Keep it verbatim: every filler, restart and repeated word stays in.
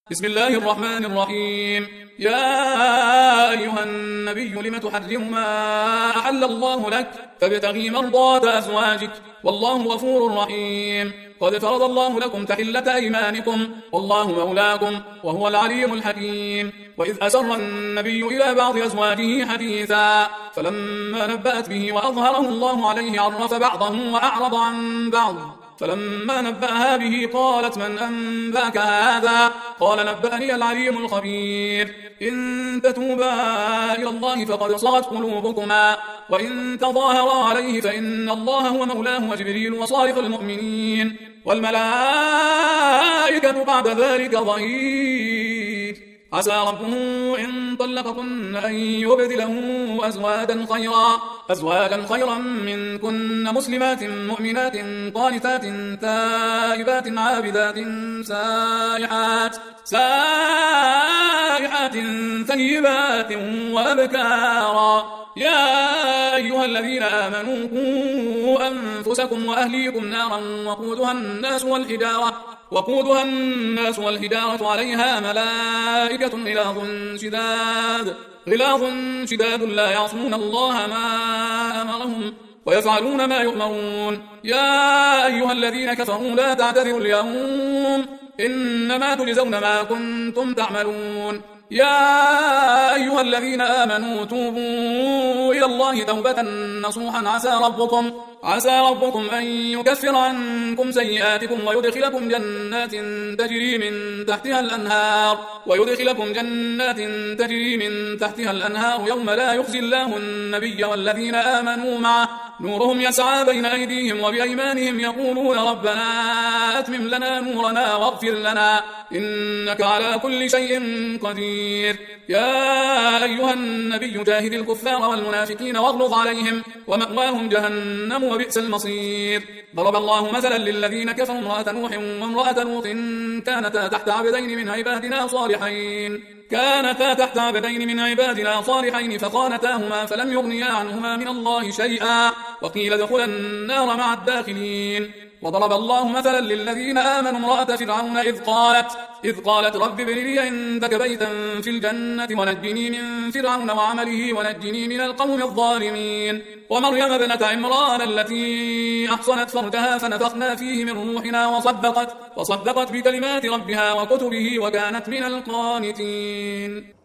بسم الله الرحمن الرحيم. يا أيها النبي لم تحرم ما أحل الله لك فابتغي مرضات أزواجك والله غفور رحيم. قد فرض الله لكم تحلة أيمانكم والله مولاكم وهو العليم الحكيم. وإذ أسر النبي إلى بعض أزواجه حديثا فلما نبأت به وأظهره الله عليه عرف بعضه وأعرض عن بعض فلما نبأها به قالت من أنبأك هذا؟ قال نبأني العليم الخبير. إن تتوبا إلى الله فقد صغت قلوبكما وإن تظاهرا عليه فإن الله هو مولاه وجبريل وصالح المؤمنين والملائكة بعد ذلك ظهير. عسى ربه إن طلقكن أن يبدله أزواجا خيرا أزواجا خيرا منكن مسلمات مؤمنات قانتات تائبات عابدات سائحات سائحات ثيبات وأبكارا. يا أيها الذين آمنوا قوا أنفسكم وأهليكم نارا وقودها الناس والحجارة وقودها الناس والحجارة عليها ملائكة غلاظ شداد غلاظ شداد لا يعصون الله ما أمرهم ويفعلون ما يؤمرون. يا أيها الذين كفروا لا تعتذروا اليوم إنما تجزون ما كنتم تعملون. يا أيها الذين آمنوا توبوا إلى الله توبة نصوحا عسى ربكم عسى ربكم أن يكفر عنكم سيئاتكم ويدخلكم جنات تجري من تحتها الأنهار ويدخلكم جنات تجري من تحتها الأنهار يوم لا يخزي الله النبي والذين آمنوا معه نورهم يسعى بين أيديهم وبأيمانهم يقولون ربنا أتمم لنا نورنا واغفر لنا إنك على كل شيء قدير. يا أيها النبي جاهد الكفار والمنافقين واغلظ عليهم ومأواهم جهنم وبئس المصير. ضرب الله مثلا للذين كفروا امرأة نوح وامرأة لوط كانتا تحت عبدين من عبادنا صالحين كانتا تحت عبدين من عبادنا صالحين فخانتاهما فلم يغنيا عنهما من الله شيئا وقيل ادخلا النار مع الداخلين. وضرب الله مثلا للذين آمنوا امرأة فرعون إذ قالت إذ قالت رب ابن لي عندك بيتا في الجنة ونجني من فرعون وعمله ونجني من القوم الظالمين. ومريم ابنة عمران التي أحصنت فرجها فنفخنا فيه من روحنا وصدقت وصدقت بكلمات ربها وكتبه وكانت من القانتين.